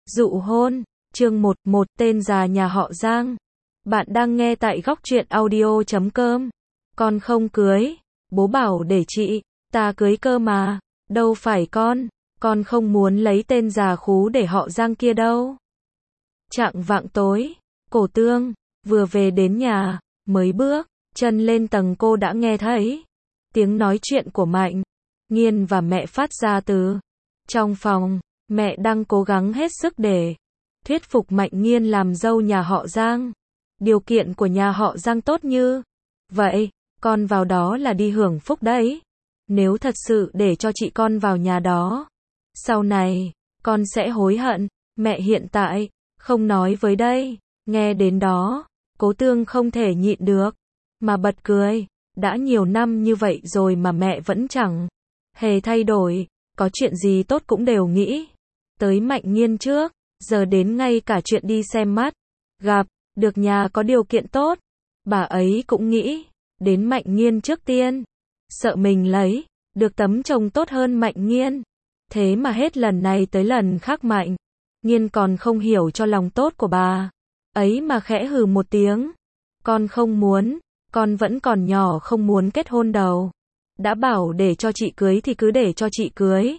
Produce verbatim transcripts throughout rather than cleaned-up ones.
Dụ hôn, chương một, một tên già nhà họ Giang. Bạn đang nghe tại góc truyện audio chấm com. Con không cưới, bố bảo để chị, ta cưới cơ mà, đâu phải con, con không muốn lấy tên già khú để họ Giang kia đâu. Chạng vạng tối, Cổ Tương vừa về đến nhà, mới bước chân lên tầng cô đã nghe thấy tiếng nói chuyện của Mạnh Nghiên và mẹ phát ra từ trong phòng. Mẹ đang cố gắng hết sức để thuyết phục Mạnh Nghiên làm dâu nhà họ Giang. Điều kiện của nhà họ Giang tốt như vậy, con vào đó là đi hưởng phúc đấy. Nếu thật sự để cho chị con vào nhà đó, sau này, con sẽ hối hận. Mẹ hiện tại không nói với đây. Nghe đến đó, Cố Tương không thể nhịn được mà bật cười. Đã nhiều năm như vậy rồi mà mẹ vẫn chẳng hề thay đổi, có chuyện gì tốt cũng đều nghĩ tới Mạnh Nghiên trước, giờ đến ngay cả chuyện đi xem mắt, gặp được nhà có điều kiện tốt, bà ấy cũng nghĩ đến Mạnh Nghiên trước tiên, sợ mình lấy được tấm chồng tốt hơn Mạnh Nghiên. Thế mà hết lần này tới lần khác Mạnh Nghiên còn không hiểu cho lòng tốt của bà ấy mà khẽ hừ một tiếng. Con không muốn, con vẫn còn nhỏ không muốn kết hôn đâu. Đã bảo để cho chị cưới thì cứ để cho chị cưới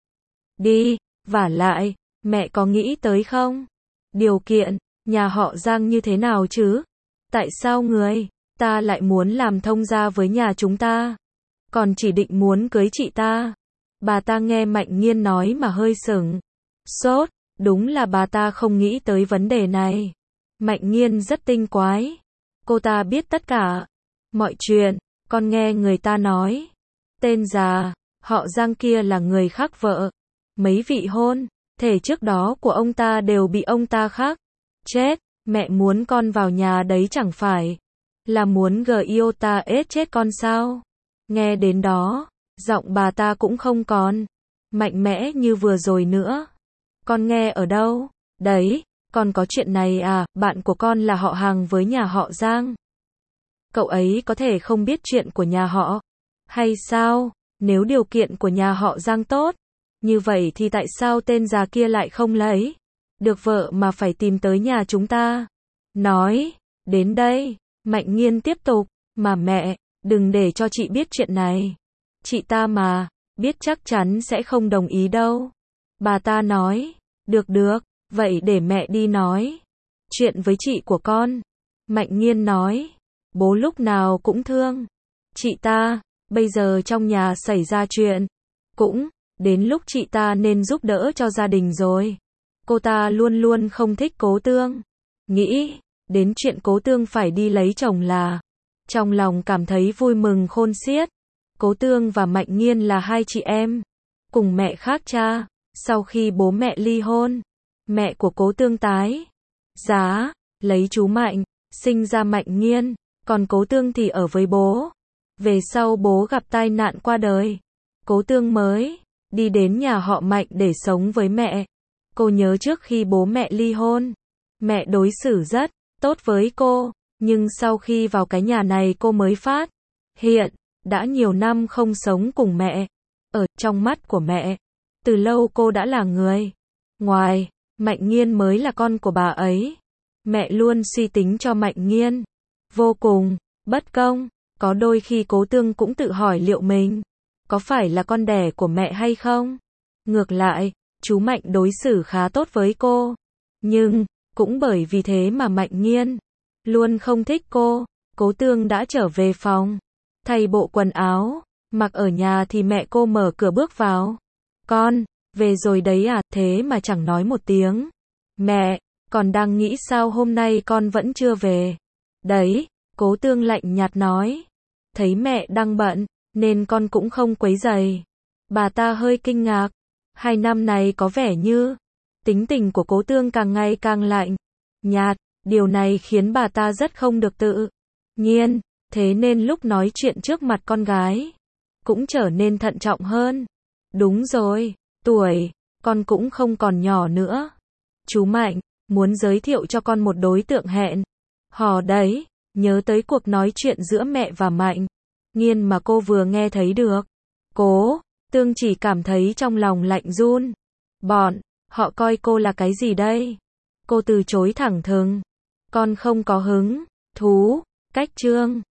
đi, vả lại, mẹ có nghĩ tới không? Điều kiện, nhà họ Giang như thế nào chứ? Tại sao người ta lại muốn làm thông gia với nhà chúng ta? Còn chỉ định muốn cưới chị ta. Bà ta nghe Mạnh Nghiên nói mà hơi sửng sốt, đúng là bà ta không nghĩ tới vấn đề này. Mạnh Nghiên rất tinh quái. Cô ta biết tất cả mọi chuyện, con nghe người ta nói. Tên già, họ Giang kia là người khác vợ. Mấy vị hôn thể trước đó của ông ta đều bị ông ta khác chết. Mẹ muốn con vào nhà đấy chẳng phải là muốn giota ết chết con sao? Nghe đến đó, giọng bà ta cũng không còn mạnh mẽ như vừa rồi nữa. Con nghe ở đâu? Đấy, con có chuyện này à, bạn của con là họ hàng với nhà họ Giang. Cậu ấy có thể không biết chuyện của nhà họ hay sao? Nếu điều kiện của nhà họ Giang tốt như vậy thì tại sao tên già kia lại không lấy được vợ mà phải tìm tới nhà chúng ta? Nói đến đây, Mạnh Nghiên tiếp tục, mà mẹ, đừng để cho chị biết chuyện này. Chị ta mà biết chắc chắn sẽ không đồng ý đâu. Bà ta nói, được được, vậy để mẹ đi nói chuyện với chị của con. Mạnh Nghiên nói, bố lúc nào cũng thương chị ta, bây giờ trong nhà xảy ra chuyện, cũng đến lúc chị ta nên giúp đỡ cho gia đình rồi. Cô ta luôn luôn không thích Cố Tương. Nghĩ đến chuyện Cố Tương phải đi lấy chồng là trong lòng cảm thấy vui mừng khôn xiết. Cố Tương và Mạnh Nghiên là hai chị em cùng mẹ khác cha. Sau khi bố mẹ ly hôn, mẹ của Cố Tương tái giá lấy chú Mạnh, sinh ra Mạnh Nghiên, còn Cố Tương thì ở với bố. Về sau bố gặp tai nạn qua đời, Cố Tương mới đi đến nhà họ Mạnh để sống với mẹ. Cô nhớ trước khi bố mẹ ly hôn, mẹ đối xử rất tốt với cô, nhưng sau khi vào cái nhà này cô mới phát hiện, đã nhiều năm không sống cùng mẹ. Ở trong mắt của mẹ, từ lâu cô đã là người ngoài, Mạnh Nghiên mới là con của bà ấy. Mẹ luôn suy tính cho Mạnh Nghiên vô cùng bất công. Có đôi khi Cố Tương cũng tự hỏi liệu mình có phải là con đẻ của mẹ hay không. Ngược lại, chú Mạnh đối xử khá tốt với cô. Nhưng, cũng bởi vì thế mà Mạnh Nghiên luôn không thích cô. Cố Tương đã trở về phòng, thay bộ quần áo, mặc ở nhà thì mẹ cô mở cửa bước vào. Con, về rồi đấy à, thế mà chẳng nói một tiếng. Mẹ, con đang nghĩ sao hôm nay con vẫn chưa về. Đấy, Cố Tương lạnh nhạt nói. Thấy mẹ đang bận, nên con cũng không quấy rầy. Bà ta hơi kinh ngạc. Hai năm này có vẻ như tính tình của Cố Tương càng ngày càng lạnh nhạt. Điều này khiến bà ta rất không được tự nhiên. Thế nên lúc nói chuyện trước mặt con gái cũng trở nên thận trọng hơn. Đúng rồi, tuổi con cũng không còn nhỏ nữa. Chú Mạnh muốn giới thiệu cho con một đối tượng hẹn hò đấy. Nhớ tới cuộc nói chuyện giữa mẹ và Mạnh Nghiên mà cô vừa nghe thấy được. Cố Tương chỉ cảm thấy trong lòng lạnh run. Bọn Họ coi cô là cái gì đây? Cô từ chối thẳng thừng. Con không có hứng thú. Cách chương